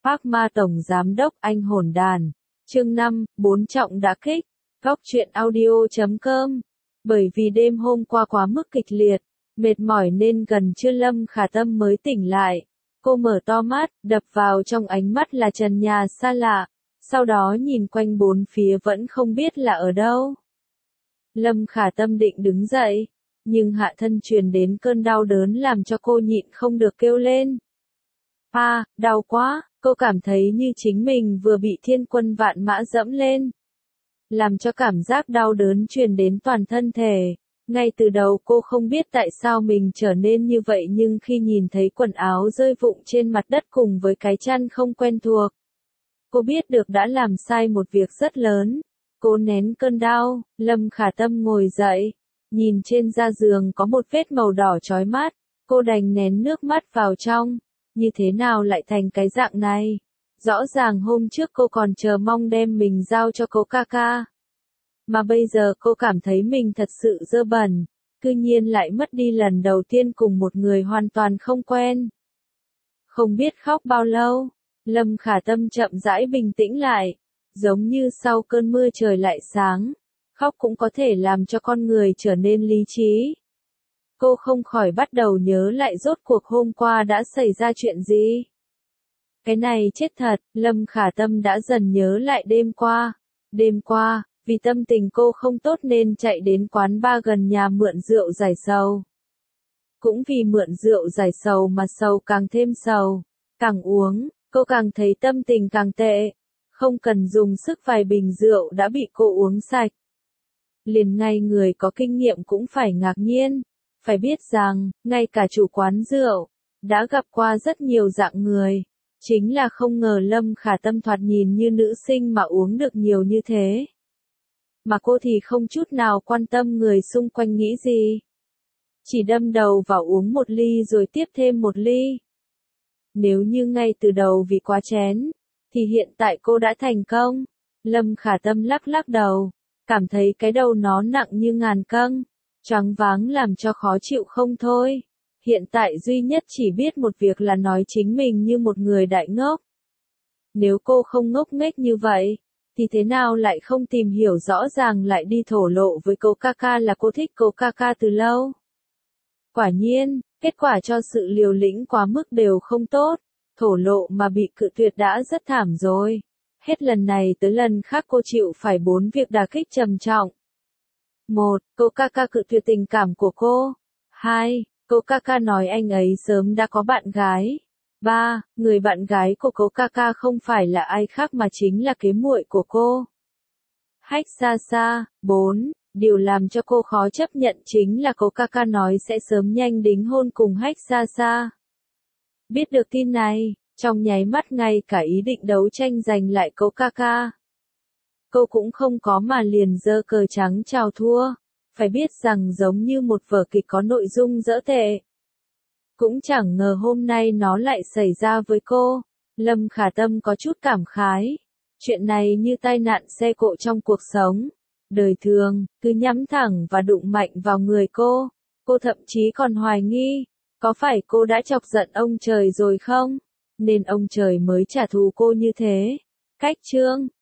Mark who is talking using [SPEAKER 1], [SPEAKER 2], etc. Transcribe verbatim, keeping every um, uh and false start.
[SPEAKER 1] Park Ma Tổng Giám đốc Anh hồn đàn. Chương năm, bốn trọng đả kích. Góc truyện audio chấm com. Bởi vì đêm hôm qua quá mức kịch liệt, mệt mỏi nên gần trưa Lâm Khả Tâm mới tỉnh lại. Cô mở to mắt, đập vào trong ánh mắt là trần nhà xa lạ, sau đó nhìn quanh bốn phía vẫn không biết là ở đâu. Lâm Khả Tâm định đứng dậy, nhưng hạ thân truyền đến cơn đau đớn làm cho cô nhịn không được kêu lên. À, đau quá, cô cảm thấy như chính mình vừa bị thiên quân vạn mã dẫm lên. Làm cho cảm giác đau đớn truyền đến toàn thân thể. Ngay từ đầu cô không biết tại sao mình trở nên như vậy, nhưng khi nhìn thấy quần áo rơi vụng trên mặt đất cùng với cái chăn không quen thuộc, cô biết được đã làm sai một việc rất lớn. Cô nén cơn đau, Lâm Khả Tâm ngồi dậy, nhìn trên da giường có một vết màu đỏ chói mắt, cô đành nén nước mắt vào trong. Như thế nào lại thành cái dạng này? Rõ ràng hôm trước cô còn chờ mong đem mình giao cho cô ca ca. Mà bây giờ cô cảm thấy mình thật sự dơ bẩn, cư nhiên lại mất đi lần đầu tiên cùng một người hoàn toàn không quen. Không biết khóc bao lâu, Lâm Khả Tâm chậm rãi bình tĩnh lại, giống như sau cơn mưa trời lại sáng, khóc cũng có thể làm cho con người trở nên lý trí. Cô không khỏi bắt đầu nhớ lại rốt cuộc hôm qua đã xảy ra chuyện gì. Cái này chết thật, Lâm Khả Tâm đã dần nhớ lại đêm qua. Đêm qua, vì tâm tình cô không tốt nên chạy đến quán bar gần nhà mượn rượu giải sầu. Cũng vì mượn rượu giải sầu mà sầu càng thêm sầu. Càng uống, cô càng thấy tâm tình càng tệ. Không cần dùng sức vài bình rượu đã bị cô uống sạch. Liền ngay người có kinh nghiệm cũng phải ngạc nhiên. Phải biết rằng, ngay cả chủ quán rượu, đã gặp qua rất nhiều dạng người. Chính là không ngờ Lâm Khả Tâm thoạt nhìn như nữ sinh mà uống được nhiều như thế. Mà cô thì không chút nào quan tâm người xung quanh nghĩ gì. Chỉ đâm đầu vào uống một ly rồi tiếp thêm một ly. Nếu như ngay từ đầu vì quá chén, thì hiện tại cô đã thành công. Lâm Khả Tâm lắc lắc đầu, cảm thấy cái đầu nó nặng như ngàn cân, choáng váng làm cho khó chịu không thôi. Hiện tại duy nhất chỉ biết một việc là nói chính mình như một người đại ngốc. Nếu cô không ngốc nghếch như vậy, thì thế nào lại không tìm hiểu rõ ràng lại đi thổ lộ với cô ca ca là cô thích cô ca ca từ lâu. Quả nhiên, kết quả cho sự liều lĩnh quá mức đều không tốt, thổ lộ mà bị cự tuyệt đã rất thảm rồi. Hết lần này tới lần khác cô chịu phải bốn việc đả kích trầm trọng. Một, cô ca ca cự tuyệt tình cảm của cô. Hai, cô ca ca nói anh ấy sớm đã có bạn gái. Ba, người bạn gái của cô ca ca không phải là ai khác mà chính là kế muội của cô, Hách Xa Xa. Bốn, điều làm cho cô khó chấp nhận chính là cô ca ca nói sẽ sớm nhanh đính hôn cùng Hách Xa Xa. Biết được tin này, trong nháy mắt ngay cả ý định đấu tranh giành lại cô ca ca, cô cũng không có mà liền giơ cờ trắng chào thua. Phải biết rằng giống như một vở kịch có nội dung dở tệ. Cũng chẳng ngờ hôm nay nó lại xảy ra với cô. Lâm Khả Tâm có chút cảm khái. Chuyện này như tai nạn xe cộ trong cuộc sống. Đời thường, cứ nhắm thẳng và đụng mạnh vào người cô. Cô thậm chí còn hoài nghi, có phải cô đã chọc giận ông trời rồi không? Nên ông trời mới trả thù cô như thế. Cách chương